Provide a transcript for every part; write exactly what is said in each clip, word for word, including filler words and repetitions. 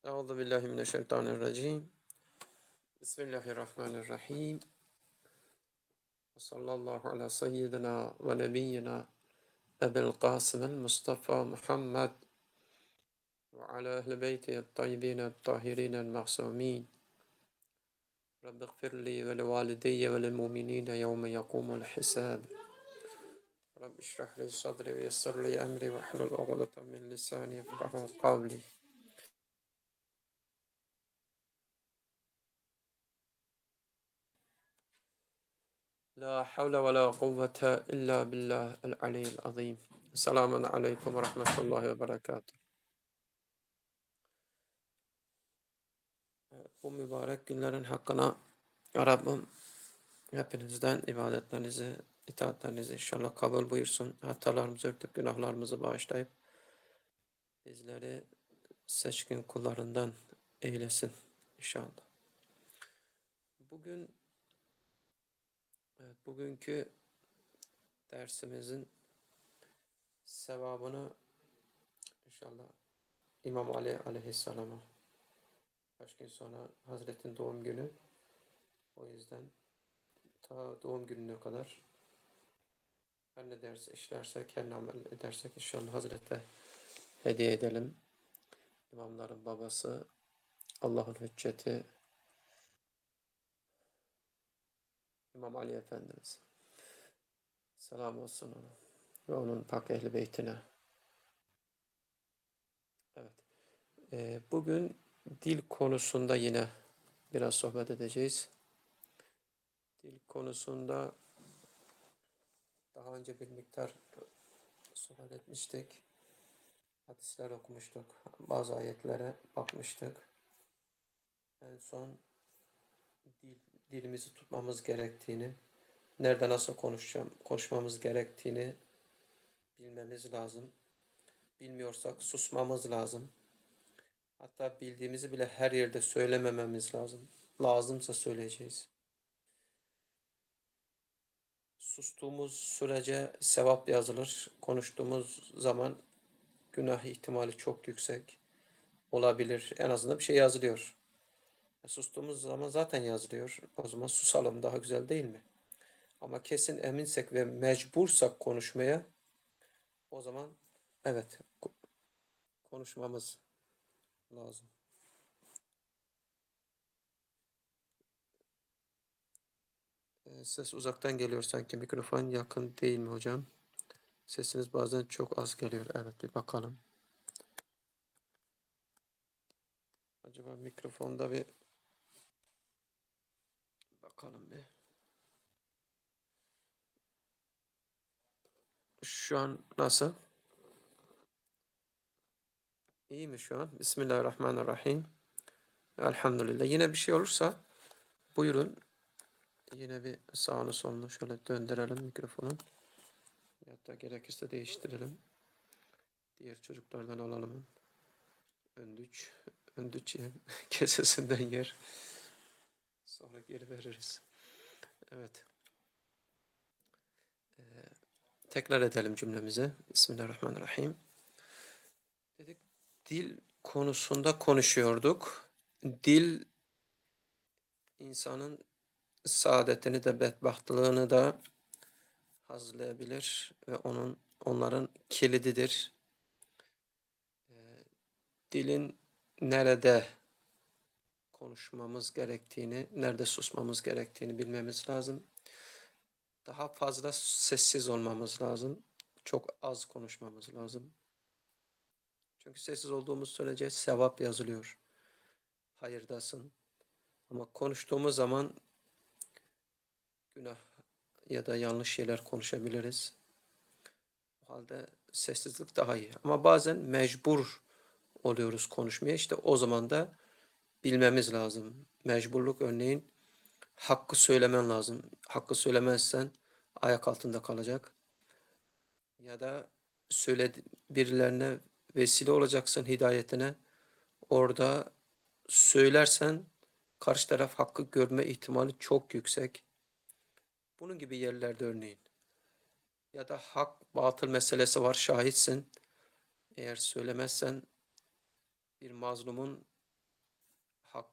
Euzu billahi mineşşeytanirracim. Bismillahirrahmanirrahim. Ve sallallahu ala seyyidina ve nebiyyina Ebil Kasım'il Mustafa Muhammed ve ala ehli beytihi tayyibin tahirin ma'sumin. Rabbi gfirli ve li valideyye ve lil mu'minine yevme yakumul hisab. Rabbi işrah li sadri ve yessir li emri ve hlul uqdeten min lisani yefkahu kavli. La havle ve la kuvvete illa billahil aliyyil azim. Selamun aleyküm ve rahmetullahi ve berekatuhu. Bu mübarek günlerin hakkına Rabbim hepinizden ibadetlerinizi, itaatlerinizi inşallah kabul buyursun. Hatalarımızı örtüp günahlarımızı bağışlayıp bizleri seçkin kullarından eylesin inşallah. Bugün evet, bugünkü dersimizin sevabını inşallah İmam Ali aleyhisselama kaç gün sonra Hazret'in doğum günü. O yüzden ta doğum gününe kadar her ne ders işlersek, her ne amel edersek inşallah Hazret'e hediye edelim. İmamların babası, Allah'ın hücceti, İmam Ali Efendimiz. Selam olsun ona ve onun pak ehli beytine. Evet. Ee, bugün dil konusunda yine biraz sohbet edeceğiz. Dil konusunda daha önce bir miktar sohbet etmiştik. Hadisler okumuştuk. Bazı ayetlere bakmıştık. En son dil, dilimizi tutmamız gerektiğini, nerede nasıl konuşacağım, konuşmamız gerektiğini bilmemiz lazım. Bilmiyorsak susmamız lazım. Hatta bildiğimizi bile her yerde söylemememiz lazım. Lazımsa söyleyeceğiz. Sustuğumuz sürece sevap yazılır. Konuştuğumuz zaman günah ihtimali çok yüksek olabilir. En azından bir şey yazılıyor. Sustuğumuz zaman zaten yazılıyor. O zaman susalım, daha güzel değil mi? Ama kesin eminsek ve mecbursak konuşmaya, o zaman evet konuşmamız lazım. Ses uzaktan geliyor sanki. Mikrofon yakın değil mi hocam? Sesiniz bazen çok az geliyor. Evet, bir bakalım. Acaba mikrofonda bir bakalım bir. Şu an nasıl? İyi mi şu an? Bismillahirrahmanirrahim. Elhamdülillah. Yine bir şey olursa buyurun. Yine bir sağını solunu şöyle döndürelim mikrofonu. Hatta gerekirse değiştirelim. Diğer çocuklardan alalım. Öndüç. Öndüç yer. Kesesinden yer. Sonra geri veririz. Evet. Ee, tekrar edelim cümlemizi. Bismillahirrahmanirrahim. Dedik, dil konusunda konuşuyorduk. Dil insanın saadetini de bedbahtlığını da hazırlayabilir ve onun onların kilididir. Ee, dilin nerede konuşmamız gerektiğini, nerede susmamız gerektiğini bilmemiz lazım. Daha fazla sessiz olmamız lazım. Çok az konuşmamız lazım. Çünkü sessiz olduğumuz sürece sevap yazılıyor. Hayırdasın. Ama konuştuğumuz zaman günah ya da yanlış şeyler konuşabiliriz. O halde sessizlik daha iyi. Ama bazen mecbur oluyoruz konuşmaya. İşte o zaman da bilmemiz lazım. Mecburluk örneğin hakkı söylemen lazım. Hakkı söylemezsen ayak altında kalacak. Ya da söyle birilerine vesile olacaksın hidayetine. Orada söylersen karşı taraf hakkı görme ihtimali çok yüksek. Bunun gibi yerlerde örneğin. Ya da hak batıl meselesi var, şahitsin. Eğer söylemezsen bir mazlumun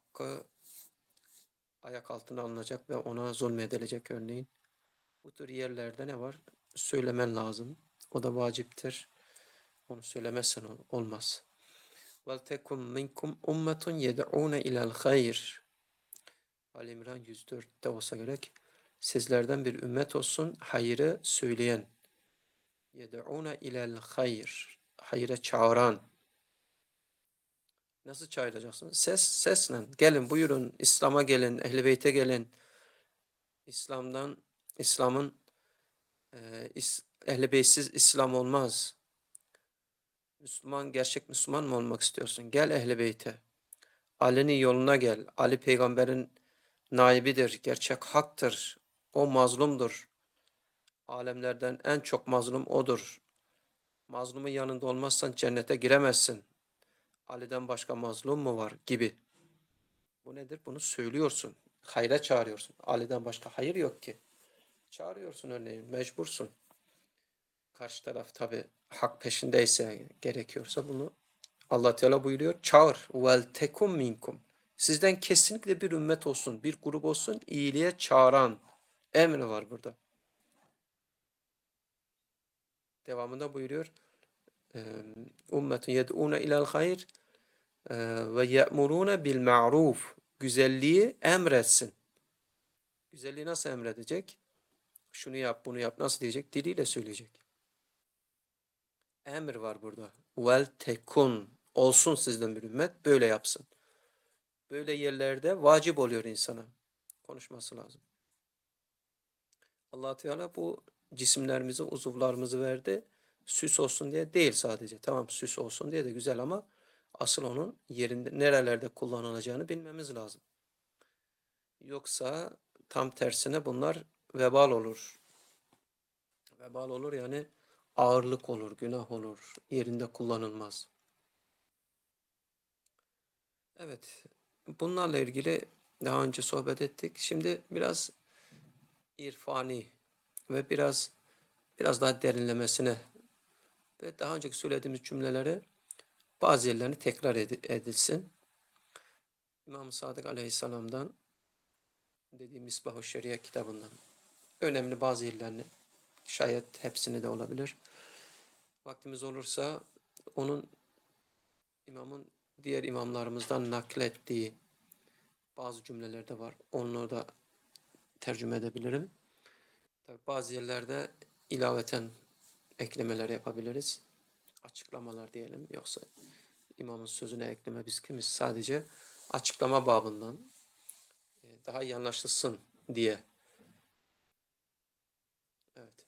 hakkı ayak altına alınacak ve ona zulmedilecek örneğin. Bu tür yerlerde ne var? Söylemen lazım. O da vaciptir. Onu söylemezsen olmaz. وَلْتَكُمْ مِنْكُمْ اُمَّةٌ يَدْعُونَ اِلَى الْخَيْرِ Ali İmran yüz dörtte olsa gerek. Sizlerden bir ümmet olsun hayrı söyleyen. يَدْعُونَ اِلَى الْخَيْرِ Hayra çağıran. Nasıl çağıracaksın? Ses, sesle. Gelin buyurun. İslam'a gelin. Ehl-i Beyt'e gelin. İslam'dan, İslam'ın e, is, Ehl-i Beytsiz İslam olmaz. Müslüman, gerçek Müslüman mı olmak istiyorsun? Gel Ehl-i Beyt'e. Ali'nin yoluna gel. Ali peygamberin naibidir. Gerçek haktır. O mazlumdur. Alemlerden en çok mazlum odur. Mazlumun yanında olmazsan cennete giremezsin. Ali'den başka mazlum mu var gibi. Bu nedir? Bunu söylüyorsun. Hayra çağırıyorsun. Ali'den başka hayır yok ki. Çağırıyorsun örneğin. Mecbursun. Karşı taraf tabi hak peşindeyse gerekiyorsa bunu Allah Teala buyuruyor. Çağır. Vel tekum minkum. Sizden kesinlikle bir ümmet olsun, bir grup olsun, iyiliğe çağıran emri var burada. Devamında buyuruyor. Ümmetun yed'ûne ilel hayr ve ye'murûne bil ma'ruf. Güzelliği emretsin. Güzelliği nasıl emredecek? Şunu yap, bunu yap. Nasıl diyecek? Diliyle söyleyecek. Emir var burada. Vel tekun. Olsun sizden bir ümmet. Böyle yapsın. Böyle yerlerde vacip oluyor insana. Konuşması lazım. Allah Teala bu cisimlerimizi, uzuvlarımızı verdi. Süs olsun diye değil sadece. Tamam süs olsun diye de güzel ama asıl onun yerinde nerelerde kullanılacağını bilmemiz lazım. Yoksa tam tersine bunlar vebal olur. Vebal olur yani ağırlık olur, günah olur. Yerinde kullanılmaz. Evet. Bunlarla ilgili daha önce sohbet ettik. Şimdi biraz irfani ve biraz biraz daha derinlemesine ve daha önceki söylediğimiz cümleleri bazı yerlerini tekrar edilsin. İmam Sadık Aleyhisselam'dan dediğim Misbah-ı Şeria kitabından önemli bazı yerlerini, şayet hepsini de olabilir. Vaktimiz olursa onun imamın diğer imamlarımızdan naklettiği bazı cümleler de var. Onları da tercüme edebilirim. Tabii bazı yerlerde ilaveten eklemeler yapabiliriz. Açıklamalar diyelim. Yoksa imamın sözüne ekleme biz kimiz? Sadece açıklama babından daha iyi anlaşılsın diye. Evet.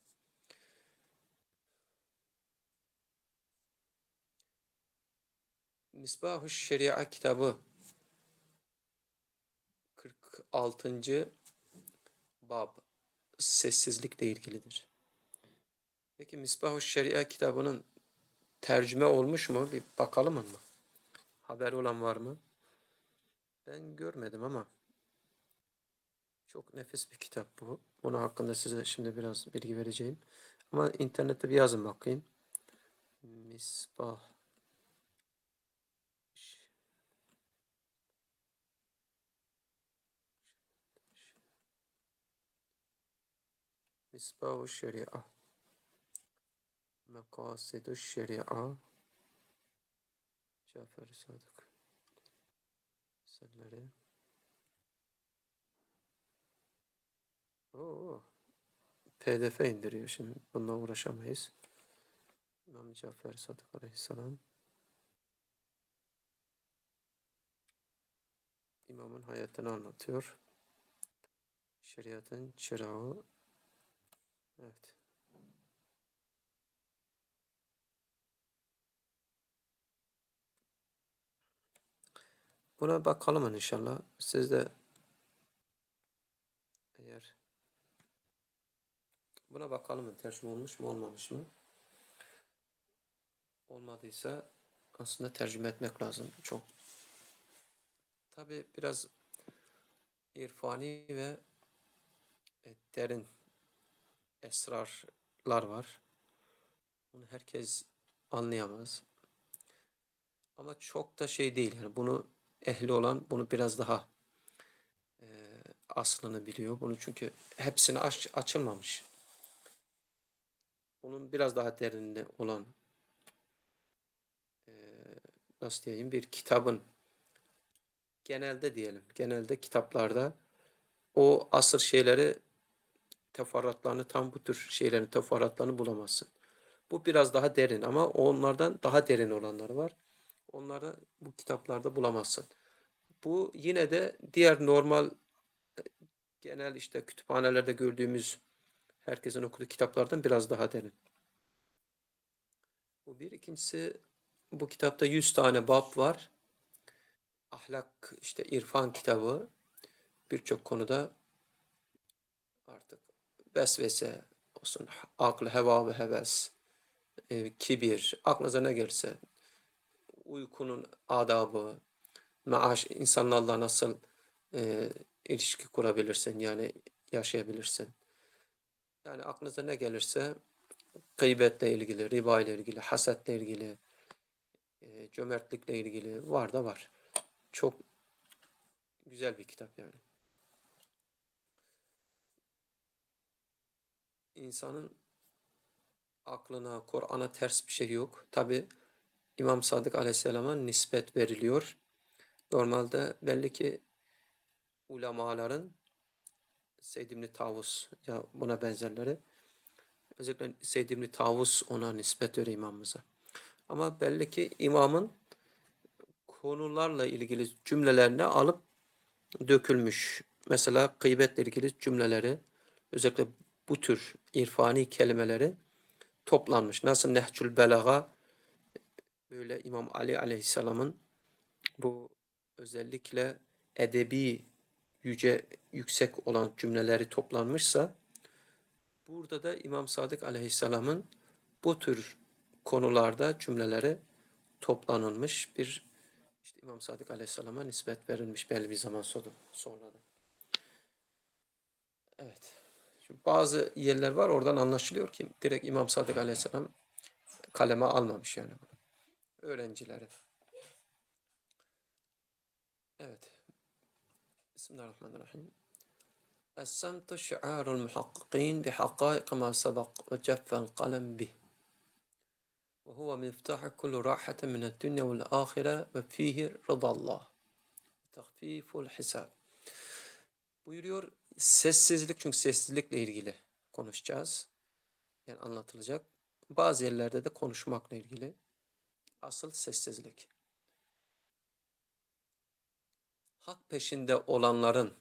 Misbah-ı Şeria kitabı kırk altıncı bab sessizlikle ilgilidir. Peki Misbah-ı Şeria kitabının tercüme olmuş mu? Bir bakalım mı? Haber olan var mı? Ben görmedim ama çok nefis bir kitap bu. Bunun hakkında size şimdi biraz bilgi vereceğim. Ama internette bir yazın bakayım. Misbah Misbah-ı Şeria Mekasid-ü Şeria Cafer-i Sadık Eserleri. Oo, P D F indiriyor şimdi. Bununla uğraşamayız. İmam Cafer Sadık Aleyhisselam. İmamın hayatını anlatıyor. Şeriatın çırağı. Evet. Buna bakalım inşallah. Siz de eğer buna bakalım tercüme olmuş mu olmamış mı? Olmadıysa aslında tercüme etmek lazım. Çok. Tabi biraz irfani ve derin esrarlar var. Bunu herkes anlayamaz. Ama çok da şey değil. Yani bunu ehli olan bunu biraz daha e, aslını biliyor. Bunu çünkü hepsini aç, açılmamış. Bunun biraz daha derininde olan e, nasıl diyeyim bir kitabın genelde diyelim genelde kitaplarda o asır şeyleri teferruatlarını tam bu tür şeylerin teferruatlarını bulamazsın. Bu biraz daha derin ama onlardan daha derin olanları var. Onları bu kitaplarda bulamazsın. Bu yine de diğer normal genel işte kütüphanelerde gördüğümüz herkesin okuduğu kitaplardan biraz daha derin. Bu bir. İkincisi bu kitapta yüz tane bab var. Ahlak işte irfan kitabı birçok konuda artık vesvese olsun, akıl, heva ve heves, e, kibir, aklınıza ne gelirse, uykunun adabı, maaş, insanlarla nasıl e, ilişki kurabilirsin yani yaşayabilirsin. Yani aklınıza ne gelirse gıybetle ilgili, riba ile ilgili, hasetle ilgili, e, cömertlikle ilgili var da var. Çok güzel bir kitap yani. İnsanın aklına, Kur'an'a ters bir şey yok. Tabi İmam Sadık Aleyhisselam'a nispet veriliyor. Normalde belli ki ulemaların Seyyid İbni Tavus ya buna benzerleri özellikle Seyyid İbni Tavus ona nispet veriyor imamımıza. Ama belli ki imamın konularla ilgili cümlelerini alıp dökülmüş. Mesela gıybetle ilgili cümleleri özellikle bu tür irfani kelimeleri toplanmış. Nasıl Nehcül Belaga böyle İmam Ali Aleyhisselam'ın bu özellikle edebi yüce yüksek olan cümleleri toplanmışsa burada da İmam Sadık Aleyhisselam'ın bu tür konularda cümleleri toplanılmış bir işte İmam Sadık Aleyhisselam'a nispet verilmiş belli bir zaman sonra da. Evet. Şimdi bazı yerler var oradan anlaşılıyor ki direkt İmam Sadık Aleyhisselam kaleme almamış yani bunu. Öğrencileri. Evet. Bismillahirrahmanirrahim. السمت شعار المحققين بحقائق ما سبق وجف القلم به وهو مفتاح كل راحة من الدنيا والآخرة وفيه رضا الله تخفيف الحساب buyuruyor. Sessizlik çünkü sessizlikle ilgili konuşacağız. Yani anlatılacak. Bazı yerlerde de konuşmakla ilgili. Asıl sessizlik. Hak peşinde olanların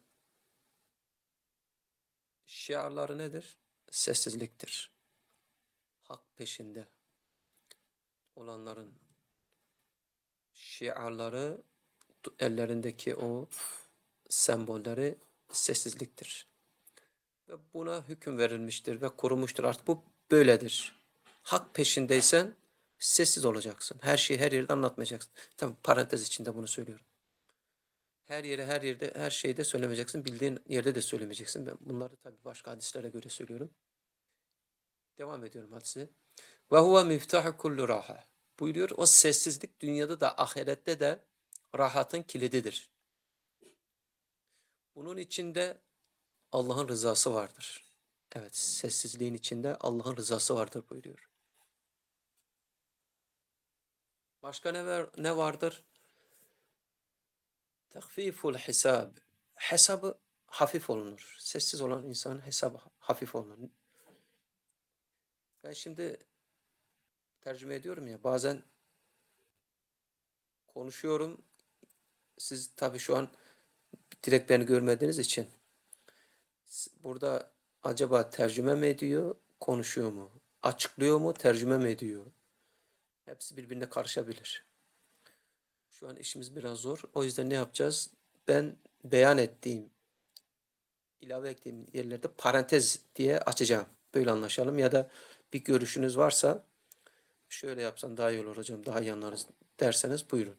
şiarları nedir? Sessizliktir. Hak peşinde olanların şiarları ellerindeki o sembolleri sessizliktir. Ve buna hüküm verilmiştir ve korunmuştur. Artık bu böyledir. Hak peşindeysen sessiz olacaksın. Her şeyi her yerde anlatmayacaksın. Tamam parantez içinde bunu söylüyorum. Her yere her yerde her şeyde söylemeyeceksin. Bildiğin yerde de söylemeyeceksin. Ben bunları tabii başka hadislere göre söylüyorum. Devam ediyorum hadise. Ve huve miftahu kullu raha. Buyuruyor o sessizlik dünyada da ahirette de rahatın kilididir. Bunun içinde Allah'ın rızası vardır. Evet, sessizliğin içinde Allah'ın rızası vardır buyuruyor. Başka ne, var, ne vardır? Tehfiful hisab. Hesabı hafif olunur. Sessiz olan insanın hesabı hafif olunur. Ben şimdi tercüme ediyorum ya bazen konuşuyorum. Siz tabii şu an direkt beni görmediğiniz için burada acaba tercüme mi ediyor, konuşuyor mu? Açıklıyor mu, tercüme mi ediyor? Hepsi birbirine karışabilir. Şu an işimiz biraz zor. O yüzden ne yapacağız? Ben beyan ettiğim, ilave ettiğim yerlerde parantez diye açacağım. Böyle anlaşalım. Ya da bir görüşünüz varsa şöyle yapsan daha iyi olur hocam, daha iyi anlarız derseniz buyurun.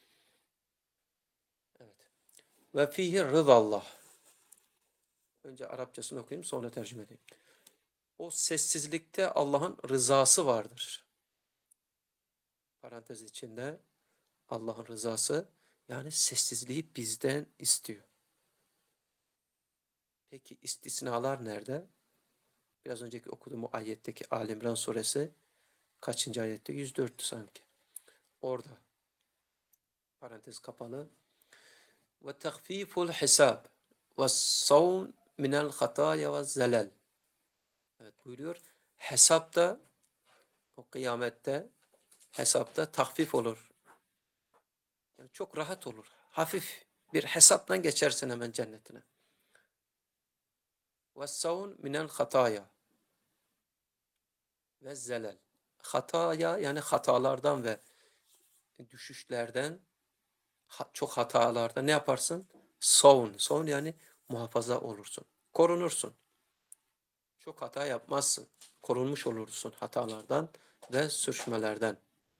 Evet. Ve fihi rızallah. Önce Arapçasını okuyayım sonra tercüme edeyim. O sessizlikte Allah'ın rızası vardır. Parantez içinde Allah'ın rızası Yani sessizliği bizden istiyor. Peki istisnalar nerede? Biraz önceki okuduğum o ayetteki Ali İmran suresi kaçıncı ayette? yüz dörttü sanki. Orada parantez kapalı. Ve tehfiful hisab ve savun minel hataya ve zelal. Evet buyuruyor. Hesapta o kıyamette hesapta tahfif olur. Yani çok rahat olur. Hafif bir hesapla geçersin hemen cennetine. Ve savun minel hataya ve zelal. Hataya yani hatalardan ve düşüşlerden, çok hatalarda ne yaparsın? Savun. Savun yani muhafaza olursun. Korunursun. Çok hata yapmazsın. Korunmuş olursun hatalardan ve sürçmelerden.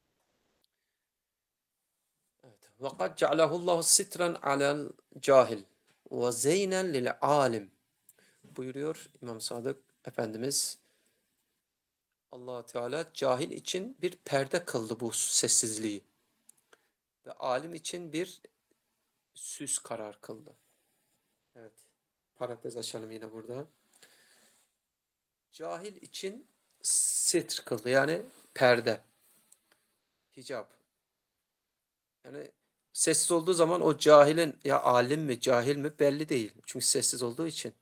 Evet. وَقَدْ جَعْلَهُ اللّٰهُ سِتْرًا عَلَى الْجَاهِلِ وَزَيْنًا لِلْعَالِمِ buyuruyor İmam Sadık Efendimiz. Allah Teala cahil için bir perde kıldı bu sessizliği ve alim için bir süs karar kıldı. Evet. Parantez açalım yine burada. Cahil için sitr kıldı. Yani perde, hicap. Yani sessiz olduğu zaman o cahilin ya alim mi cahil mi belli değil. Çünkü sessiz olduğu için.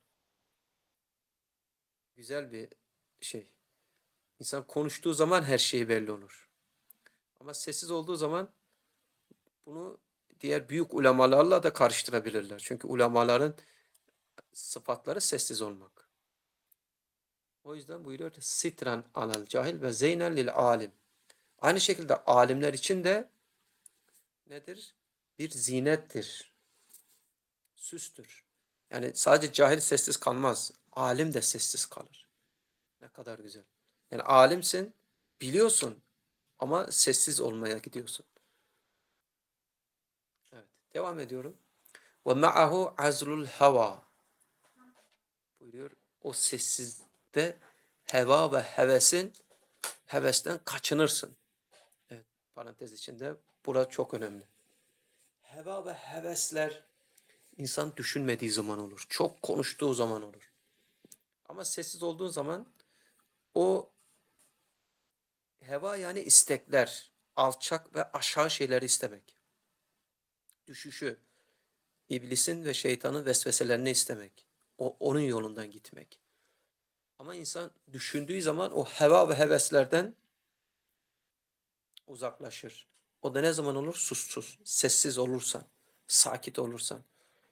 Güzel bir şey. İnsan konuştuğu zaman her şey belli olur. Ama sessiz olduğu zaman bunu diğer büyük ulemalarla da karıştırabilirler. Çünkü ulemaların sıfatları sessiz olmak. O yüzden buyuruyor ki sitran alel cahil ve zeynen lil alim. Aynı şekilde alimler için de nedir? Bir zinettir, süstür. Yani sadece cahil sessiz kalmaz. Alim de sessiz kalır. Ne kadar güzel. Yani alimsin, biliyorsun ama sessiz olmaya gidiyorsun. Evet, devam ediyorum. Ve ma'ahu azlul hava buyuruyor. O sessizde heva ve hevesin hevesten kaçınırsın. Evet, parantez içinde burası çok önemli. Heva ve hevesler insan düşünmediği zaman olur. Çok konuştuğu zaman olur. Ama sessiz olduğun zaman o heva yani istekler, alçak ve aşağı şeyleri istemek. Düşüşü, iblisin ve şeytanın vesveselerini istemek. O, onun yolundan gitmek. Ama insan düşündüğü zaman o heva ve heveslerden uzaklaşır. O da ne zaman olur? Sussuz, sessiz olursan, sakit olursan.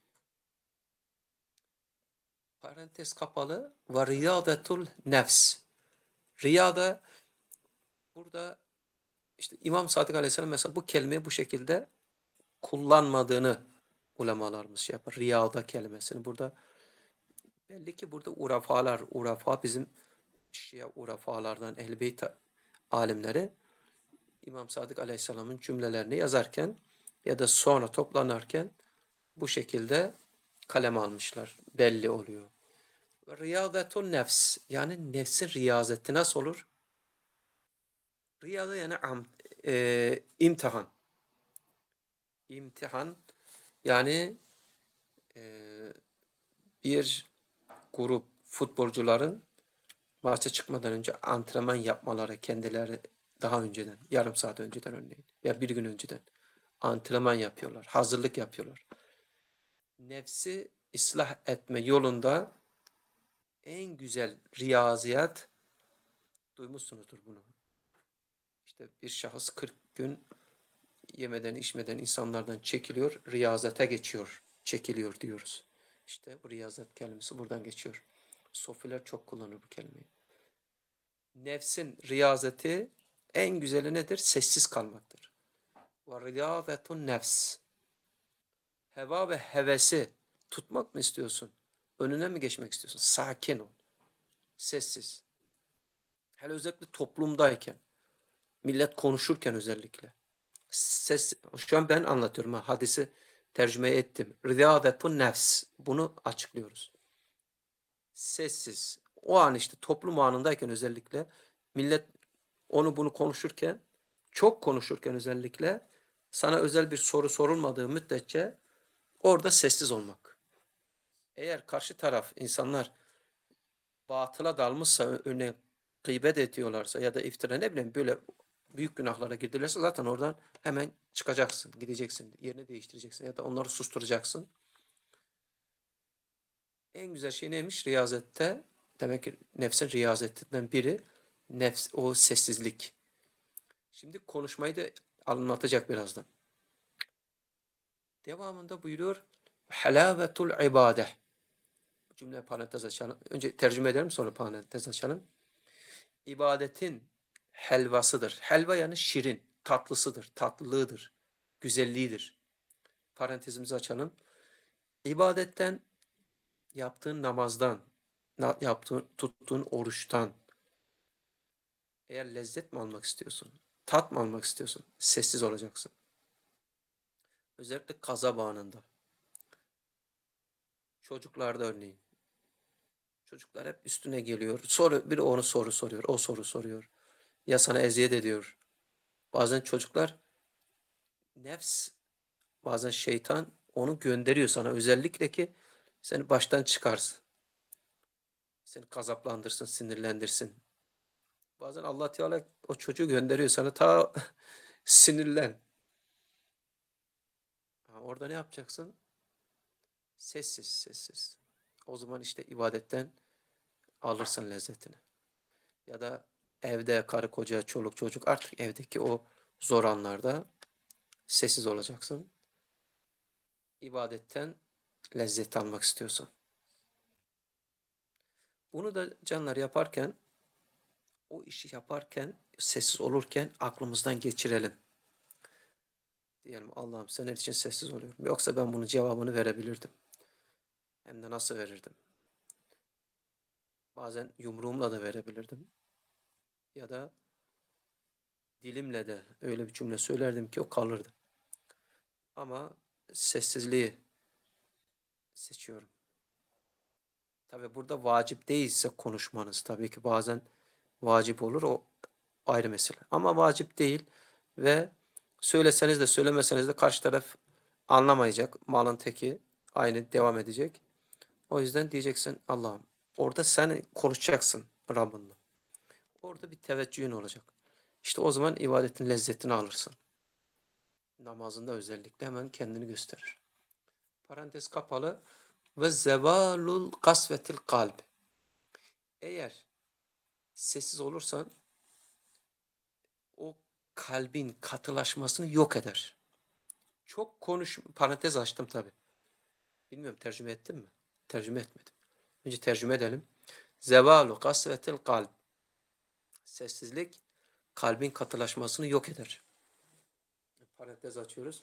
Parantez kapalı. Ve riyadetul nefs. Riyada burada işte İmam Sadık Aleyhisselam mesela bu kelimeyi bu şekilde kullanmadığını ulemalarımız şey yapar. Riyada kelimesini burada belli ki burada urafalar, urafa bizim Şia urafalardan Ehl-i Beyt alimleri İmam Sadık Aleyhisselam'ın cümlelerini yazarken ya da sonra toplanırken bu şekilde kalem almışlar. Belli oluyor. Riyadetun nefs yani nefsin riyazeti nasıl olur? Riyada yani am, e, imtihan. İmtihan yani e, bir grup futbolcuların maça çıkmadan önce antrenman yapmaları kendileri daha önceden, yarım saat önceden örneğin ya bir gün önceden antrenman yapıyorlar, hazırlık yapıyorlar. Nefsi ıslah etme yolunda en güzel riyaziyat duymuşsunuzdur bunu. İşte bir şahıs kırk gün yemeden içmeden insanlardan çekiliyor, riyazete geçiyor, çekiliyor diyoruz. İşte bu riyazet kelimesi buradan geçiyor. Sofiler çok kullanır bu kelimeyi. Nefsin riyazeti en güzeli nedir? Sessiz kalmaktır. Ve riyazetun nefs. Heva ve hevesi tutmak mı istiyorsun? Önüne mi geçmek istiyorsun? Sakin ol. Sessiz. Hele özellikle toplumdayken, millet konuşurken özellikle. Ses, şu an ben anlatıyorum. Ha, hadisi tercüme ettim. Riyazetun nefs. Bunu açıklıyoruz. Sessiz. O an işte toplum anındayken özellikle millet onu bunu konuşurken, çok konuşurken özellikle Sana özel bir soru sorulmadığı müddetçe orada sessiz olmak. Eğer karşı taraf insanlar batıla dalmışsa, örneğin gıybet ediyorlarsa ya da iftira, ne bileyim, böyle büyük günahlara girdilerse zaten oradan hemen çıkacaksın, gideceksin, yerini değiştireceksin ya da onları susturacaksın. En güzel şey neymiş riyazette? Demek ki nefsin riyazetinden biri nefs, o sessizlik. Şimdi konuşmayı da anlatacak birazdan. Devamında buyuruyor halavetul ibade. Bu cümle parantez açalım. Önce tercüme edelim, sonra parantez açalım. İbadetin helvasıdır. Helva yani şirin, tatlısıdır, tatlılığıdır, güzelliğidir. Parantezimizi açalım. İbadetten, yaptığın namazdan, yaptığın, tuttuğun oruçtan, eğer lezzet mi almak istiyorsun, tat mı almak istiyorsun, sessiz olacaksın. Özellikle gazap anında. Çocuklarda örneğin. Çocuklar hep üstüne geliyor. Soru, biri onu soru soruyor, o soru soruyor. Ya sana eziyet ediyor. Bazen çocuklar, nefs, bazen şeytan onu gönderiyor sana özellikle ki seni baştan çıkarsın. Seni gazaplandırsın, sinirlendirsin. Bazen Allah Teala o çocuğu gönderiyor sana, ta sinirlen. Ha, orada ne yapacaksın? Sessiz, sessiz. O zaman işte ibadetten alırsın lezzetini. Ya da evde karı koca, çoluk çocuk, artık evdeki o zor anlarda sessiz olacaksın. İbadetten lezzet almak istiyorsun. Bunu da canlar yaparken, o işi yaparken, sessiz olurken aklımızdan geçirelim. Diyelim Allah'ım senin için sessiz oluyorum. Yoksa ben bunun cevabını verebilirdim. Hem de nasıl verirdim? Bazen yumruğumla da verebilirdim. Ya da dilimle de öyle bir cümle söylerdim ki o kalırdı. Ama sessizliği seçiyorum. Tabi burada vacip değilse konuşmanız, tabii ki bazen vacip olur, o ayrı mesele. Ama vacip değil ve söyleseniz de söylemeseniz de karşı taraf anlamayacak. Malın teki aynı devam edecek. O yüzden diyeceksin Allah'ım. Orada sen konuşacaksın Rabbinle. Orada bir teveccühün olacak. İşte o zaman ibadetin lezzetini alırsın. Namazında özellikle hemen kendini gösterir. Parantez kapalı. Ve zevalul kasvetil kalb. Eğer sessiz olursan o kalbin katılaşmasını yok eder. Çok konuş, parantez açtım tabi. Bilmiyorum tercüme ettim mi? Tercüme etmedim. Önce tercüme edelim. Zevalu kasvetil kalb. Sessizlik kalbin katılaşmasını yok eder. Parantez açıyoruz.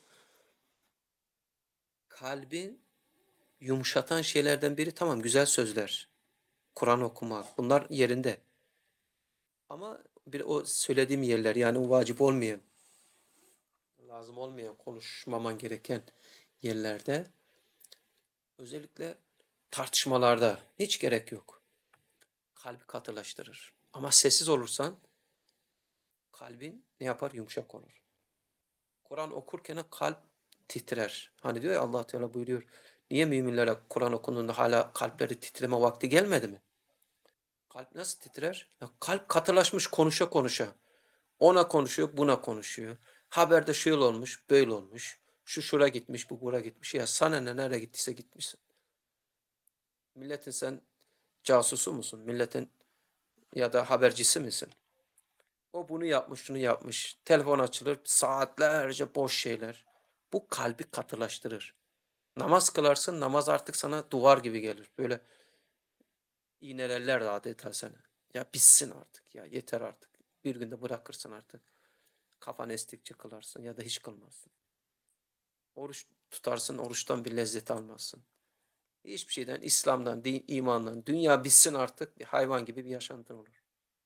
Kalbin yumuşatan şeylerden biri, tamam, güzel sözler, Kur'an okumak, bunlar yerinde. Ama bir o söylediğim yerler, yani o vacip olmayan, lazım olmayan, konuşmaman gereken yerlerde, özellikle tartışmalarda hiç gerek yok. Kalbi katılaştırır. Ama sessiz olursan kalbin ne yapar? Yumuşak olur. Kur'an okurken kalp titrer. Hani diyor ya, Allah Teala buyuruyor. Niye müminlere Kur'an okunduğunda hala kalpleri titreme vakti gelmedi mi? Kalp nasıl titrer? Ya kalp katılaşmış konuşa konuşa. Ona konuşuyor, buna konuşuyor. Haberde şöyle olmuş, böyle olmuş. Şu şura gitmiş, bu bura gitmiş. Ya sana ne, nereye gittiyse gitmişsin. Milletin sen casusu musun? Milletin ya da habercisi misin? O bunu yapmış, şunu yapmış. Telefon açılır, saatlerce boş şeyler. Bu kalbi katılaştırır. Namaz kılarsın, namaz artık sana duvar gibi gelir. Böyle iğnelerler de adeta seni. Ya bitsin artık ya, yeter artık. Bir günde bırakırsın artık. Kafan estikçe kılarsın ya da hiç kılmazsın. Oruç tutarsın, oruçtan bir lezzet almazsın. Hiçbir şeyden, İslam'dan, din, imandan, dünya bitsin artık, bir hayvan gibi bir yaşantın olur.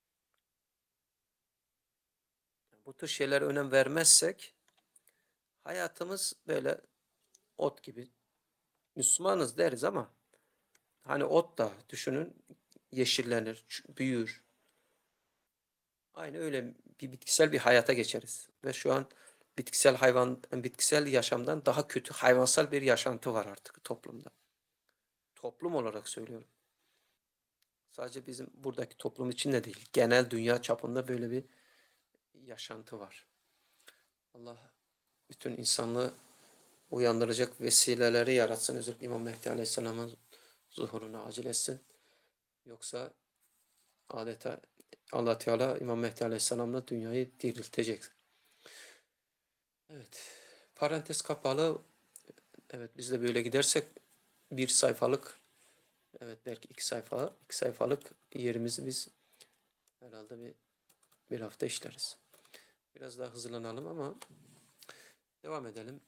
Bu tür şeylere önem vermezsek hayatımız böyle ot gibi. Müslümanız deriz ama hani ot da düşünün, yeşillenir, büyür. Aynı öyle bir bitkisel bir hayata geçeriz. Ve şu an bitkisel hayvan bitkisel yaşamdan daha kötü hayvansal bir yaşantı var artık toplumda. Toplum olarak söylüyorum. Sadece bizim buradaki toplum için de değil. Genel dünya çapında böyle bir yaşantı var. Allah bütün insanlığı uyandıracak vesileleri yaratsın. Özellikle İmam Mehdi Aleyhisselam'ın zuhurunu acil etsin. Yoksa adeta Allah Teala İmam Mehdi Aleyhisselam'la dünyayı diriltecek. Evet. Parantez kapalı. Evet, biz de böyle gidersek bir sayfalık, evet belki iki sayfa, iki sayfalık yerimizi biz herhalde bir, bir hafta işleriz. Biraz daha hızlanalım ama devam edelim.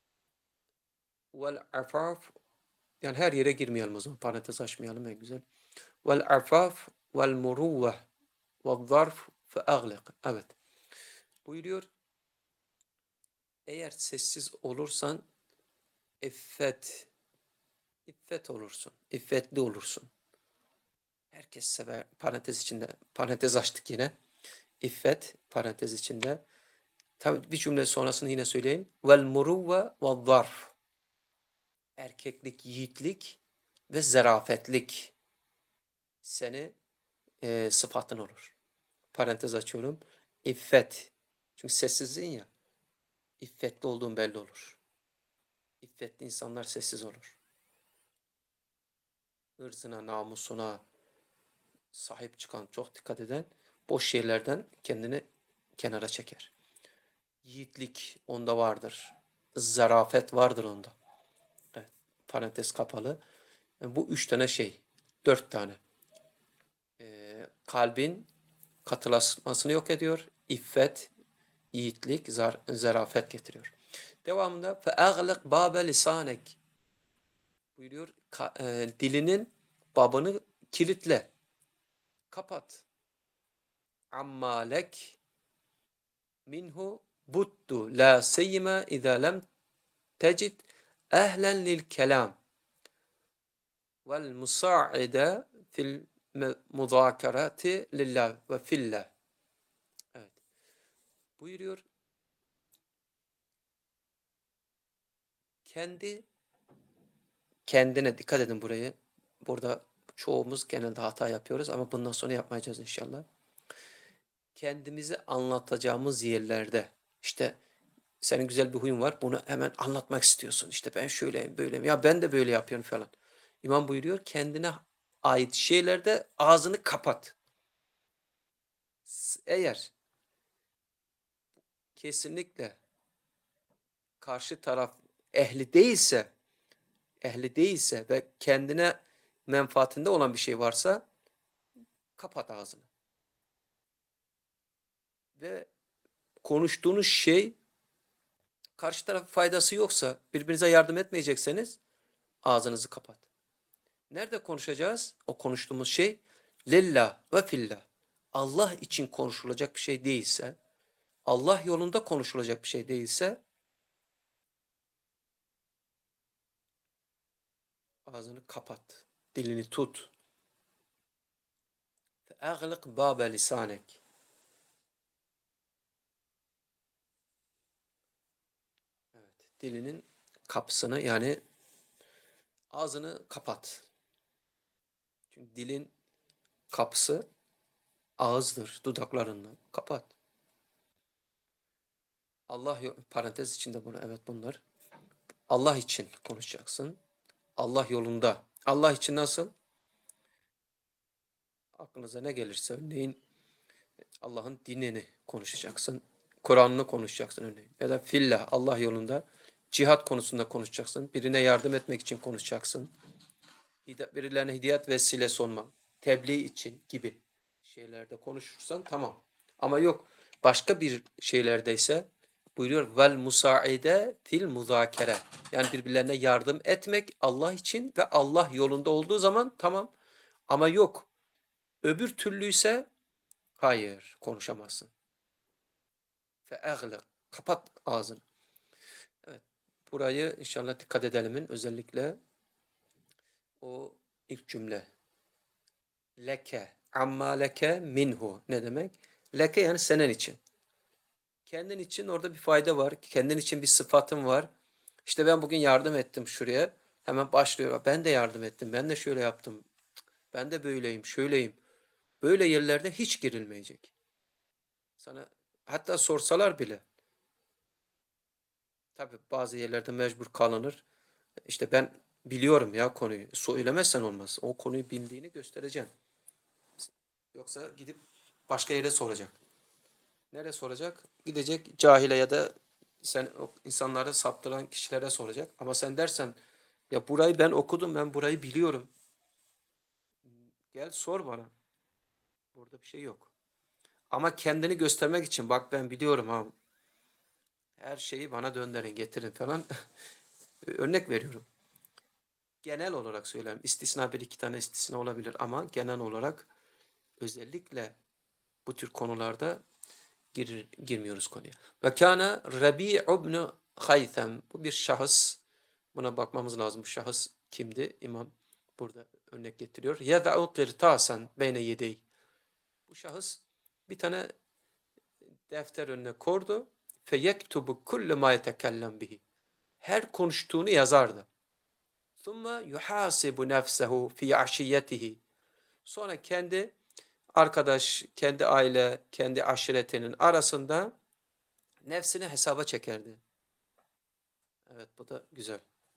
Vel afaf, yani her yere girmeyelim o zaman. Parantez açmayalım en güzel. Vel afaf vel muruvve vel zarf fe agliq. Evet. Buyuruyor. Eğer sessiz olursan iffet, iffet olursun. İffetli olursun. Herkes sever. Parantez içinde. Parantez açtık yine. İffet parantez içinde. Tabii bir cümle sonrasını yine söyleyeyim. Vel muruvve vel zarf. Erkeklik, yiğitlik ve zarafetlik seni e, sıfatın olur. Parantez açıyorum. İffet. Çünkü sessizliğin ya. İffetli olduğun belli olur. İffetli insanlar sessiz olur. Hırzına, namusuna sahip çıkan, çok dikkat eden, boş şeylerden kendini kenara çeker. Yiğitlik onda vardır. Zarafet vardır onda. Evet, parantez kapalı. Yani bu üç tane şey. Dört tane. Ee, kalbin katılaşmasını yok ediyor. İffet, yiğitlik, zar zarafet getiriyor. Devamında فَاَغْلِقْ بَابَ لِسَانَكِ buyuruyor. Ka e, dilinin babını kilitle. Kapat. Ammalek minhu buttu la seyyime izâ lem tecid ehlen lil kelam vel musa'ide fil muzakerati lillah ve fillah. Evet. Buyuruyor. Kendi kendine dikkat edin burayı. Burada çoğumuz genelde hata yapıyoruz ama bundan sonra yapmayacağız inşallah. Kendimizi anlatacağımız yerlerde işte senin güzel bir huyun var. Bunu hemen anlatmak istiyorsun. İşte ben şöyleyim, böyleyim. Ya ben de böyle yapıyorum falan. İmam buyuruyor kendine ait şeylerde ağzını kapat. Eğer kesinlikle karşı taraf ehli değilse, ehli değilse ve kendine menfaatinde olan bir şey varsa kapat ağzını. Ve konuştuğunuz şey karşı taraf faydası yoksa, birbirinize yardım etmeyecekseniz ağzınızı kapat. Nerede konuşacağız? O konuştuğumuz şey lillah ve fillah. Allah için konuşulacak bir şey değilse, Allah yolunda konuşulacak bir şey değilse ağzını kapat. Dilini tut. Eğlik bâbe lisanek. Evet, dilinin kapısını yani ağzını kapat. Çünkü dilin kapısı ağızdır, dudaklarından. Kapat. Allah parantez içinde bunu evet bunlar. Allah için konuşacaksın. Allah yolunda. Allah için nasıl? Aklınıza ne gelirse örneğin Allah'ın dinini konuşacaksın. Kur'an'ını konuşacaksın örneğin. Ya da fillah Allah yolunda cihat konusunda konuşacaksın. Birine yardım etmek için konuşacaksın. Birilerine hidayet vesilesi olmak, tebliğ için gibi şeylerde konuşursan tamam. Ama yok başka bir şeylerdeyse buyuruyor vel musaide fil muzakere. Yani birbirlerine yardım etmek Allah için ve Allah yolunda olduğu zaman tamam. Ama yok. Öbür türlüyse hayır konuşamazsın. Fe eğlek. Kapat ağzını. Evet. Burayı inşallah dikkat edelimin özellikle o ilk cümle. Leke. Amma leke minhu. Ne demek? Leke yani senin için. kendin için orada bir fayda var. Kendin için bir sıfatın var. İşte ben bugün yardım ettim şuraya. Hemen başlıyor. Ben de yardım ettim. Ben de şöyle yaptım. Ben de böyleyim, şöyleyim. Böyle yerlerde hiç girilmeyecek. Sana hatta sorsalar bile. Tabii bazı yerlerde mecbur kalınır. İşte ben biliyorum ya konuyu. Söylemezsen olmaz. O konuyu bildiğini göstereceksin. Yoksa gidip başka yere soracak. Nereye soracak? Gidecek cahile ya da sen o insanları saptıran kişilere soracak. Ama sen dersen ya burayı ben okudum, ben burayı biliyorum. Gel sor bana. Burada bir şey yok. Ama kendini göstermek için bak ben biliyorum ha. Her şeyi bana döndürün, getirin falan. Örnek veriyorum. Genel olarak söyleyeyim. İstisna bir iki tane istisna olabilir ama genel olarak özellikle bu tür konularda gir, girmiyoruz konuya. Ve kana Rabi' ibn Haytham. Bu bir şahıs. Buna bakmamız lazım. Bu şahıs kimdi? İmam burada örnek getiriyor. Yeda'u qirtasan beyne yedey. Bu şahıs bir tane defter önüne koydu. Fe yektubu kullu ma yetekellem bihi. Her konuştuğunu yazardı. Thumma yuhasibu nefsehu fi aşiyetihi. Sonra kendi arkadaş, kendi aile, kendi aşiretinin arasında nefsini hesaba çekerdi. Evet bu da güzel.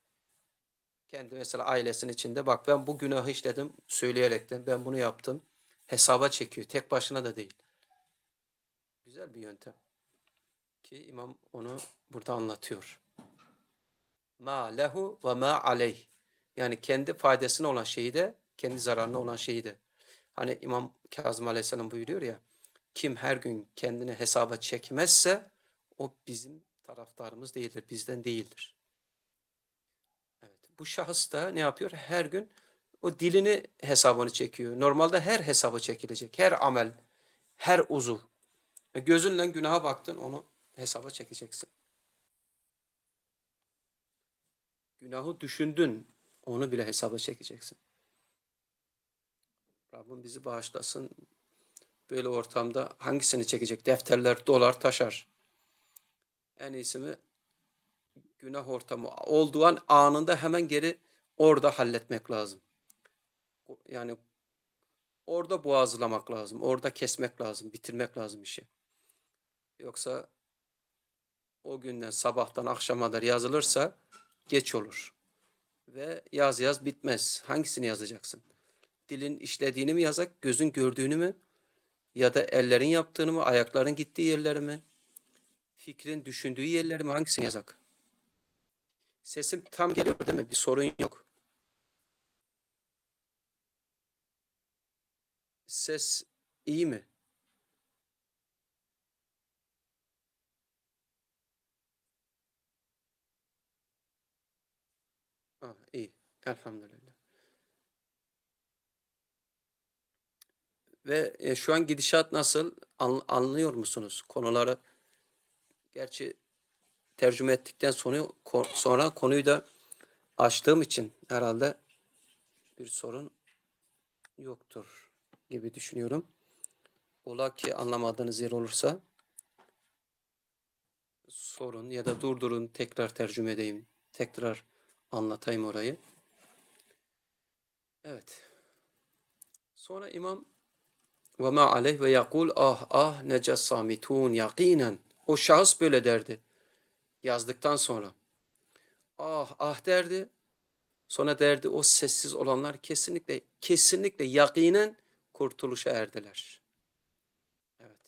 Kendi mesela ailesinin içinde bak ben bu günahı işledim söyleyerekten ben bunu yaptım. Hesaba çekiyor. Tek başına da değil. Güzel bir yöntem. Ki imam onu burada anlatıyor. Ma lehu ve ma aleyh. Yani kendi faydasına olan şeyi de kendi zararına olan şeyi de. Hani İmam Kazım Aleyhisselam buyuruyor ya kim her gün kendini hesaba çekmezse o bizim taraftarımız değildir, bizden değildir. Evet. Bu şahıs da ne yapıyor? Her gün o dilini hesabını çekiyor. Normalde her hesaba çekilecek. Her amel, her uzuv. Gözünle günaha baktın onu hesaba çekeceksin. Günahı düşündün onu bile hesaba çekeceksin. Rabbim bizi bağışlasın. Böyle ortamda hangisini çekecek? Defterler dolar taşar. En iyisi mi günah ortamı olduğu an anında hemen geri orada halletmek lazım. Yani orada boğazlamak lazım. Orada kesmek lazım. Bitirmek lazım işi. Yoksa o günden sabahtan akşama kadar yazılırsa geç olur. Ve yaz yaz bitmez. Hangisini yazacaksın? Dilin işlediğini mi yazak, gözün gördüğünü mü? Ya da ellerin yaptığını mı, ayakların gittiği yerleri mi? Fikrin düşündüğü yerleri mi? Hangisini yazak? Sesim tam geliyor değil mi? Bir sorun yok. Ses iyi mi? Ha, iyi. Elhamdülillah. Ve e, şu an gidişat nasıl? An, anlıyor musunuz konuları? Gerçi tercüme ettikten sonra, ko, sonra konuyu da açtığım için herhalde bir sorun yoktur gibi düşünüyorum. Ola ki anlamadığınız yer olursa sorun ya da durdurun tekrar tercüme edeyim. Tekrar anlatayım orayı. Evet. Sonra imam ve ma aleyh ve yakul ah ah neces samitun yakinen. O şahıs böyle derdi. Yazdıktan sonra. Ah ah derdi. Sonra derdi o sessiz olanlar kesinlikle kesinlikle yakinen kurtuluşa erdiler. Evet.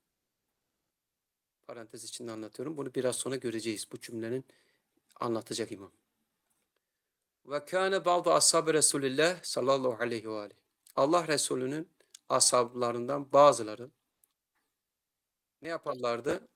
Parantez içinde anlatıyorum. Bunu biraz sonra göreceğiz. Bu cümlenin anlatacak imam. Ve kâne ba'du ashab-ı Resulillah sallallahu aleyhi ve aleyhi. Allah Resulü'nün ashablarından bazıları ne yaparlardı?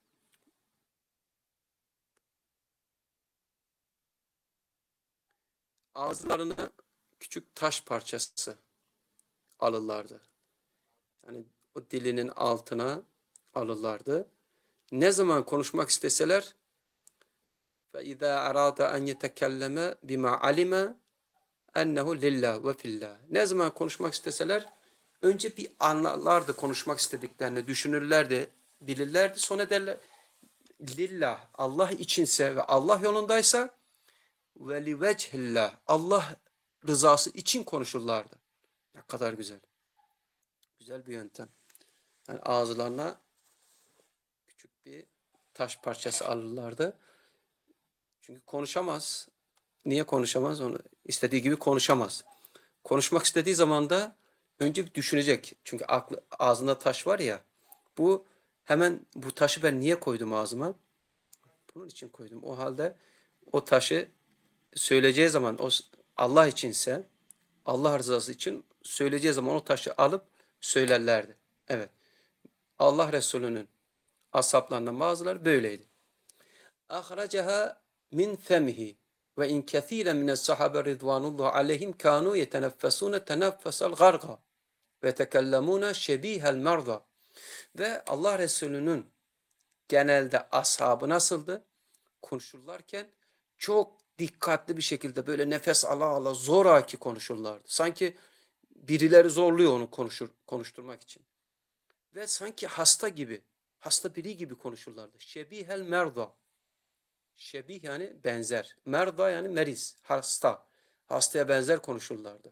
Ağızlarına küçük taş parçası alırlardı. Yani o dilinin altına alırlardı. Ne zaman konuşmak isteseler فَاِذَا اَرَادَ اَنْ يَتَكَلَّمَ بِمَا عَلِمَ اَنَّهُ لِلّٰهِ وَفِي. Ne zaman konuşmak isteseler önce bir anlarlardı konuşmak istediklerini, düşünürlerdi, bilirlerdi. Sonra derler, lillah, Allah içinse ve Allah yolundaysa ve li vechillah, Allah rızası için konuşurlardı. Ne kadar güzel. Güzel bir yöntem. Yani ağızlarına küçük bir taş parçası alırlardı. Çünkü konuşamaz. Niye konuşamaz? Onu istediği gibi konuşamaz. Konuşmak istediği zaman da önce bir düşünecek. Çünkü aklı, ağzında taş var ya. Bu hemen bu taşı ben niye koydum ağzıma? Bunun için koydum. O halde o taşı söyleyeceği zaman o Allah içinse, Allah rızası için söyleyeceği zaman o taşı alıp söylerlerdi. Evet. Allah Resulü'nün ashablarından bazıları böyleydi. Ahracaha min femihi ve in kethiren mines sahabe ridvanullah aleyhim kanu yeteneffesune teneffesel garga ve tekellemune şebihel merda. Ve Allah Resulü'nün genelde ashabı nasıldı? Konuşurlarken çok dikkatli bir şekilde böyle nefes ala ala zoraki konuşurlardı. Sanki birileri zorluyor onu konuşur, konuşturmak için. Ve sanki hasta gibi, hasta biri gibi konuşurlardı. Şebihel merda. Şebih yani benzer. Merda yani meriz, hasta. Hastaya benzer konuşurlardı.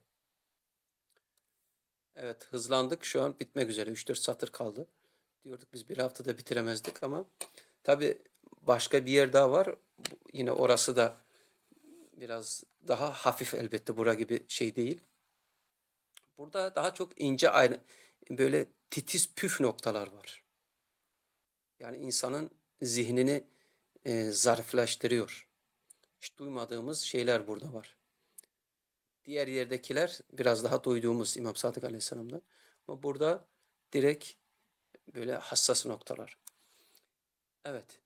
Evet, hızlandık. Şu an bitmek üzere. üç dört satır kaldı. Diyorduk biz bir haftada bitiremezdik ama tabii başka bir yer daha var. Yine orası da biraz daha hafif elbette, bura gibi şey değil. Burada daha çok ince ayrı, böyle titiz püf noktalar var. Yani insanın zihnini e, zarifleştiriyor. Hiç duymadığımız şeyler burada var. Diğer yerdekiler biraz daha duyduğumuz İmam Sadık Aleyhisselam'dan. Ama burada direkt böyle hassas noktalar. Evet.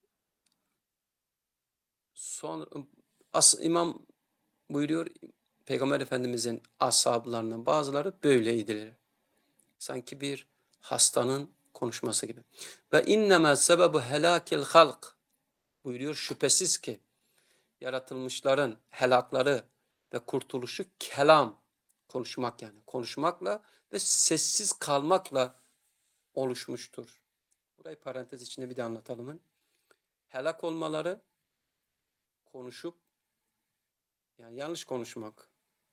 Son as, İmam buyuruyor, Peygamber Efendimizin ashablarından bazıları böyleydiler. Sanki bir hastanın konuşması gibi. Ve innemâ sebebu helâkil halk buyuruyor, şüphesiz ki yaratılmışların helakları ve kurtuluşu kelam, konuşmak yani. Konuşmakla ve sessiz kalmakla oluşmuştur. Burayı parantez içinde bir de anlatalım. Helak olmaları konuşup, yani yanlış konuşmak.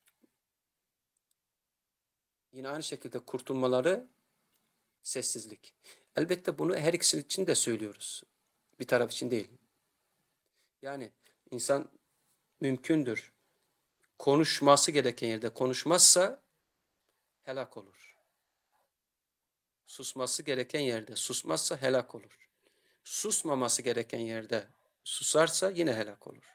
Yine aynı şekilde kurtulmaları sessizlik. Elbette bunu her ikisi için de söylüyoruz. Bir taraf için değil. Yani insan mümkündür. Konuşması gereken yerde konuşmazsa helak olur. Susması gereken yerde susmazsa helak olur. Susmaması gereken yerde susarsa yine helak olur.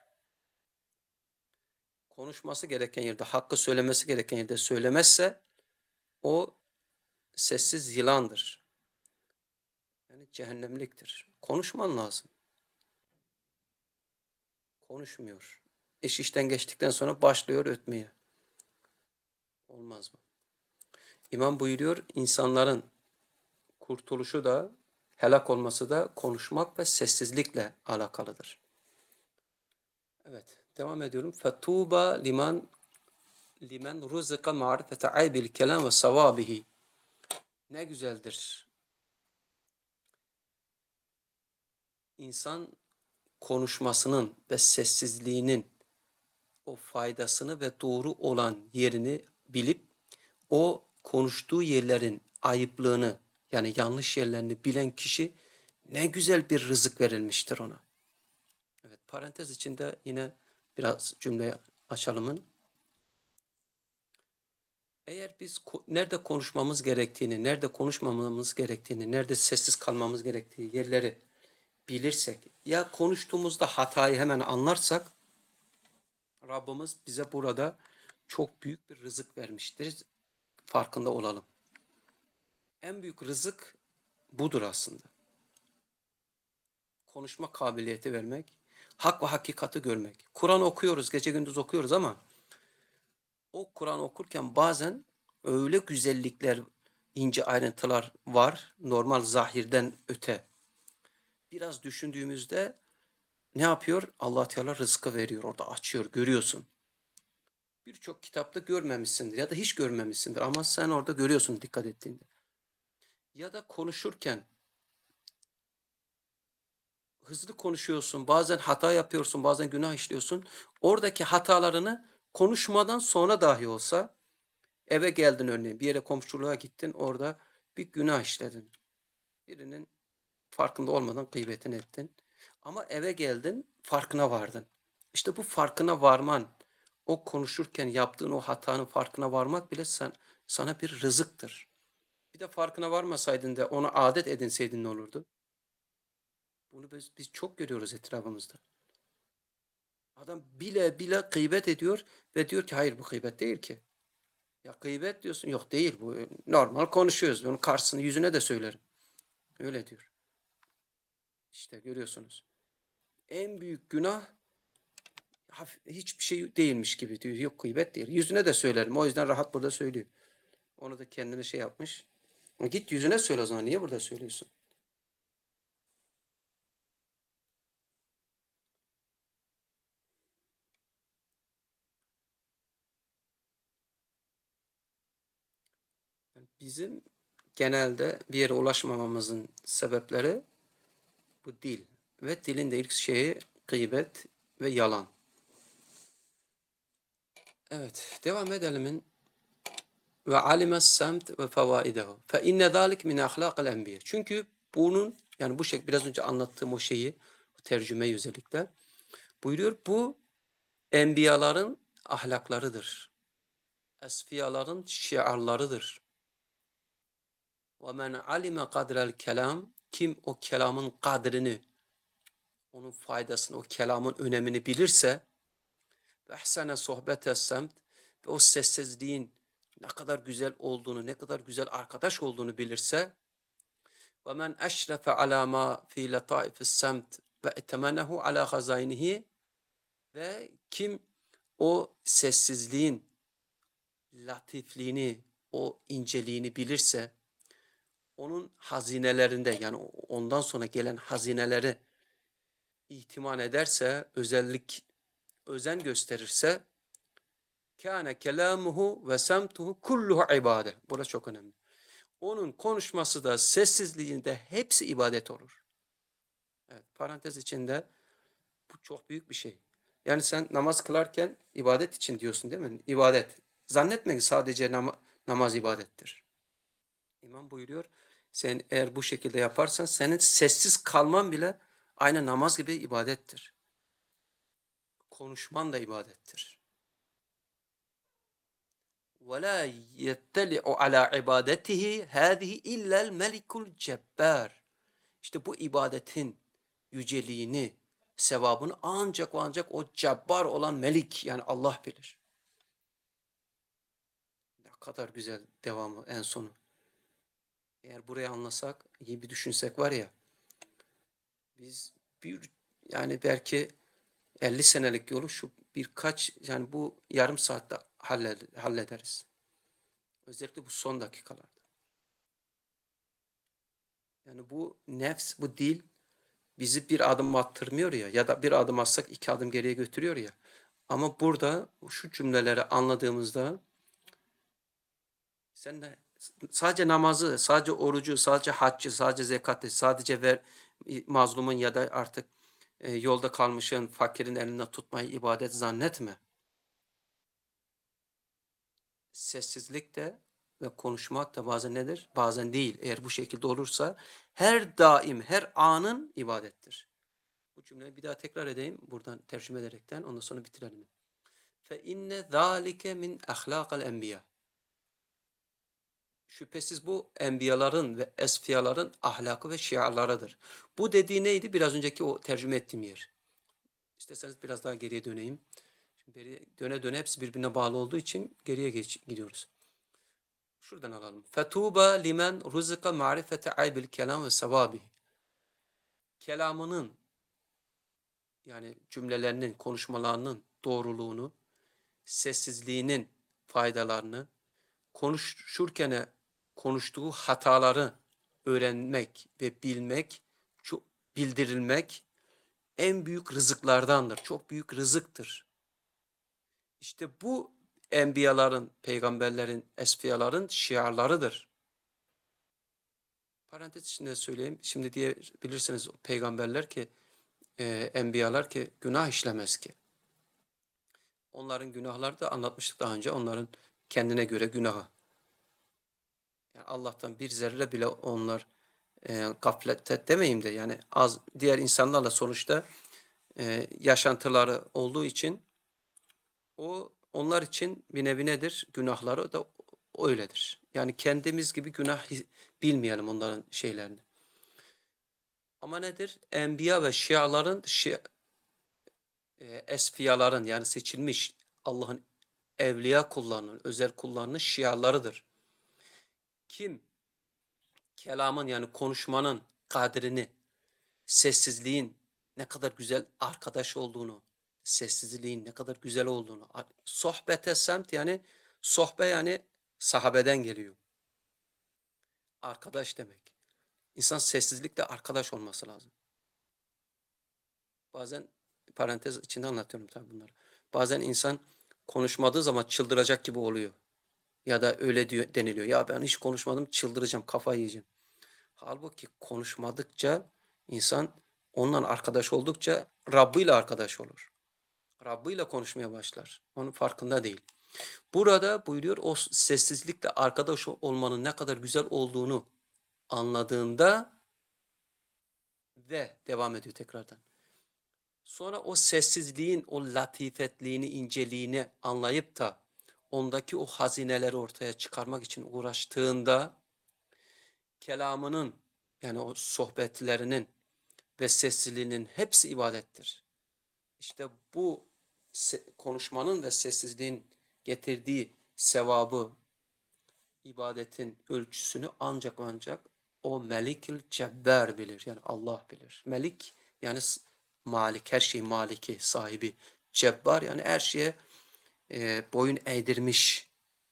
Konuşması gereken yerde, hakkı söylemesi gereken yerde söylemezse o sessiz yılandır. Yani cehennemliktir. Konuşman lazım. Konuşmuyor. İş işten geçtikten sonra başlıyor ötmeye. Olmaz mı? İmam buyuruyor, insanların kurtuluşu da helak olması da konuşmak ve sessizlikle alakalıdır. Evet, devam ediyorum. Fetuba liman limen ruzika ma'rifete aybil kelam ve savabihi. Ne güzeldir. İnsan konuşmasının ve sessizliğinin o faydasını ve doğru olan yerini bilip o konuştuğu yerlerin ayıplığını, yani yanlış yerlerini bilen kişi, ne güzel bir rızık verilmiştir ona. Evet, parantez içinde yine biraz cümle açalımın. Eğer biz ko nerede konuşmamız gerektiğini, nerede konuşmamamız gerektiğini, nerede sessiz kalmamız gerektiği yerleri bilirsek, ya konuştuğumuzda hatayı hemen anlarsak, Rabbimiz bize burada çok büyük bir rızık vermiştir. Farkında olalım. En büyük rızık budur aslında. Konuşma kabiliyeti vermek, hak ve hakikati görmek. Kur'an okuyoruz, gece gündüz okuyoruz ama o Kur'an okurken bazen öyle güzellikler, ince ayrıntılar var, normal zahirden öte. Biraz düşündüğümüzde ne yapıyor? Allah Teala rızkı veriyor, orada açıyor, görüyorsun. Birçok kitapta görmemişsindir ya da hiç görmemişsindir ama sen orada görüyorsun dikkat ettiğinde. Ya da konuşurken hızlı konuşuyorsun, bazen hata yapıyorsun, bazen günah işliyorsun. Oradaki hatalarını konuşmadan sonra dahi olsa eve geldin örneğin, bir yere komşuluğa gittin, orada bir günah işledin. Birinin farkında olmadan gıybetini ettin. Ama eve geldin, farkına vardın. İşte bu farkına varman, o konuşurken yaptığın o hatanın farkına varmak bile sen, sana bir rızıktır. Bir de farkına varmasaydın da onu adet edinseydin ne olurdu? Bunu biz, biz çok görüyoruz etrafımızda. Adam bile bile gıybet ediyor ve diyor ki hayır bu gıybet değil ki. Ya gıybet diyorsun, yok değil bu, normal konuşuyoruz. Onun karşısını yüzüne de söylerim. Öyle diyor. İşte görüyorsunuz. En büyük günah hiçbir şey değilmiş gibi diyor. Yok gıybet değil. Yüzüne de söylerim. O yüzden rahat burada söylüyor. Onu da kendine şey yapmış. Git yüzüne söyle o zaman. Niye burada söylüyorsun? Bizim genelde bir yere ulaşmamamızın sebepleri bu dil. Ve dilin de ilk şeyi gıybet ve yalan. Evet, devam edelim. Ve alimes semt ve fevaidehu. Fe inne zalik min ahlakil enbiya. Çünkü bunun, yani bu şey biraz önce anlattığım o şeyi, tercüme özellikle buyuruyor. Bu enbiyaların ahlaklarıdır. Esfiyaların şiarlarıdır. Ve men alime kadrel kelam, kim o kelamın kadrini, onun faydasını, o kelamın önemini bilirse, ve ehsene sohbete semt, ve o sessizliğin ne kadar güzel olduğunu, ne kadar güzel arkadaş olduğunu bilirse, ve men eşrefe ala ma fi letaifis semt ve etemenehu ala hazaynihi, ve kim o sessizliğin latifliğini, o inceliğini bilirse, onun hazinelerinde, yani ondan sonra gelen hazineleri ihtimal ederse, özellik, özen gösterirse, kâne kelâmuhu ve semtuhu kulluhu ibade. Burası çok önemli. Onun konuşması da, sessizliğinde hepsi ibadet olur. Evet, parantez içinde bu çok büyük bir şey. Yani sen namaz kılarken ibadet için diyorsun değil mi? İbadet. Zannetme ki sadece nam namaz ibadettir. İmam buyuruyor, sen eğer bu şekilde yaparsan senin sessiz kalman bile aynı namaz gibi ibadettir. Konuşman da ibadettir. وَلَا يَتَّلِعُ عَلَى عِبَادَتِهِ هَذِهِ اِلَّا الْمَلِكُ الْجَبَّارِ. İşte bu ibadetin yüceliğini, sevabını ancak ve ancak o cebbar olan melik, yani Allah bilir. Ne kadar güzel devamı, en sonu. Eğer burayı anlasak, iyi bir düşünsek var ya, biz bir, yani belki elli senelik yolu şu birkaç, yani bu yarım saatte hallederiz. Özellikle bu son dakikalarda. Yani bu nefs, bu dil bizi bir adım attırmıyor ya, ya da bir adım atsak iki adım geriye götürüyor ya. Ama burada şu cümleleri anladığımızda sen de sadece namazı, sadece orucu, sadece haccı, sadece zekatı, sadece ver mazlumun ya da artık e, yolda kalmışın, fakirin elinden tutmayı ibadet zannetme. Sessizlik de ve konuşmak da bazen nedir? Bazen değil. Eğer bu şekilde olursa her daim, her anın ibadettir. Bu cümleyi bir daha tekrar edeyim buradan tercüme ederekten, ondan sonra bitirelim. Fe inne zalike min ahlakal enbiya. Şüphesiz bu enbiyaların ve esfiyaların ahlakı ve şiarlarıdır. Bu dediği neydi? Biraz önceki o tercüme ettiğim yer. İsterseniz biraz daha geriye döneyim. Şimdi geriye, döne döne hepsi birbirine bağlı olduğu için geriye geç, gidiyoruz. Şuradan alalım. Fetuba limen ruzika marifete aybil kelam ve sevabi. Kelamının, yani cümlelerinin, konuşmalarının doğruluğunu, sessizliğinin faydalarını, konuşurken konuştuğu hataları öğrenmek ve bilmek, çok bildirilmek en büyük rızıklardandır. Çok büyük rızıktır. İşte bu enbiyaların, peygamberlerin, esfiyaların şiarlarıdır. Parantez içinde söyleyeyim. Şimdi diye bilirsiniz peygamberler ki e, enbiyalar ki günah işlemez ki. Onların günahları da anlatmıştık daha önce. Onların kendine göre günahı. Yani Allah'tan bir zerre bile onlar e, gaflette demeyeyim de yani az diğer insanlarla sonuçta e, yaşantıları olduğu için o onlar için bir nevi nedir? Günahları da öyledir. Yani kendimiz gibi günah bilmeyelim onların şeylerini. Ama nedir? Enbiya ve şiaların, şia, e, esfiyaların yani seçilmiş Allah'ın evliya kullarının, özel kullarının şialarıdır. Kim kelamın yani konuşmanın kadrini, sessizliğin ne kadar güzel arkadaş olduğunu, sessizliğin ne kadar güzel olduğunu, sohbete semt yani sohbe yani sahabeden geliyor. Arkadaş demek. İnsan sessizlikle arkadaş olması lazım. Bazen parantez içinde anlatıyorum tabii bunları. Bazen insan konuşmadığı zaman çıldıracak gibi oluyor. Ya da öyle diyor, deniliyor. Ya ben hiç konuşmadım çıldıracağım, kafayı yiyeceğim. Halbuki konuşmadıkça insan onunla arkadaş oldukça Rabbi ile arkadaş olur. Rabbi ile konuşmaya başlar. Onun farkında değil. Burada buyuruyor o sessizlikle arkadaş olmanın ne kadar güzel olduğunu anladığında ve devam ediyor tekrardan. Sonra o sessizliğin o latifetliğini, inceliğini anlayıp da ondaki o hazineleri ortaya çıkarmak için uğraştığında kelamının yani o sohbetlerinin ve sessizliğinin hepsi ibadettir. İşte bu konuşmanın ve sessizliğin getirdiği sevabı, ibadetin ölçüsünü ancak ancak o Melikül Cebbar bilir. Yani Allah bilir. Melik yani Malik, her şeyin maliki, sahibi. Cebbar yani her şeye e, boyun eğdirmiş.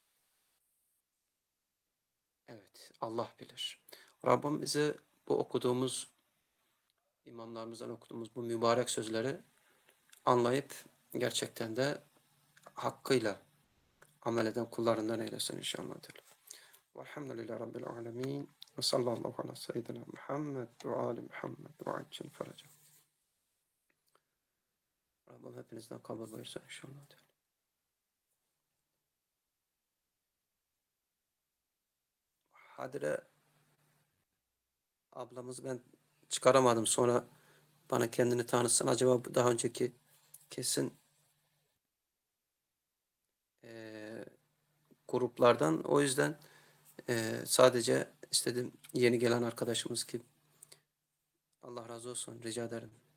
Evet, Allah bilir. Rabbim bize bu okuduğumuz, imamlarımızdan okuduğumuz bu mübarek sözleri anlayıp gerçekten de hakkıyla amel eden kullarından eylesin inşallah. Velhamdülillahi Rabbil alemin. Ve sallallahu ala seyyidina Muhammed ve ali Muhammed ve acil feraca. Rabbim hepinizden kabul buyursun inşallah. Hadire ablamızı ben çıkaramadım. Sonra bana kendini tanıtsın. Acaba daha önceki kesin e, gruplardan. O yüzden e, sadece istedim yeni gelen arkadaşımız ki Allah razı olsun rica ederim.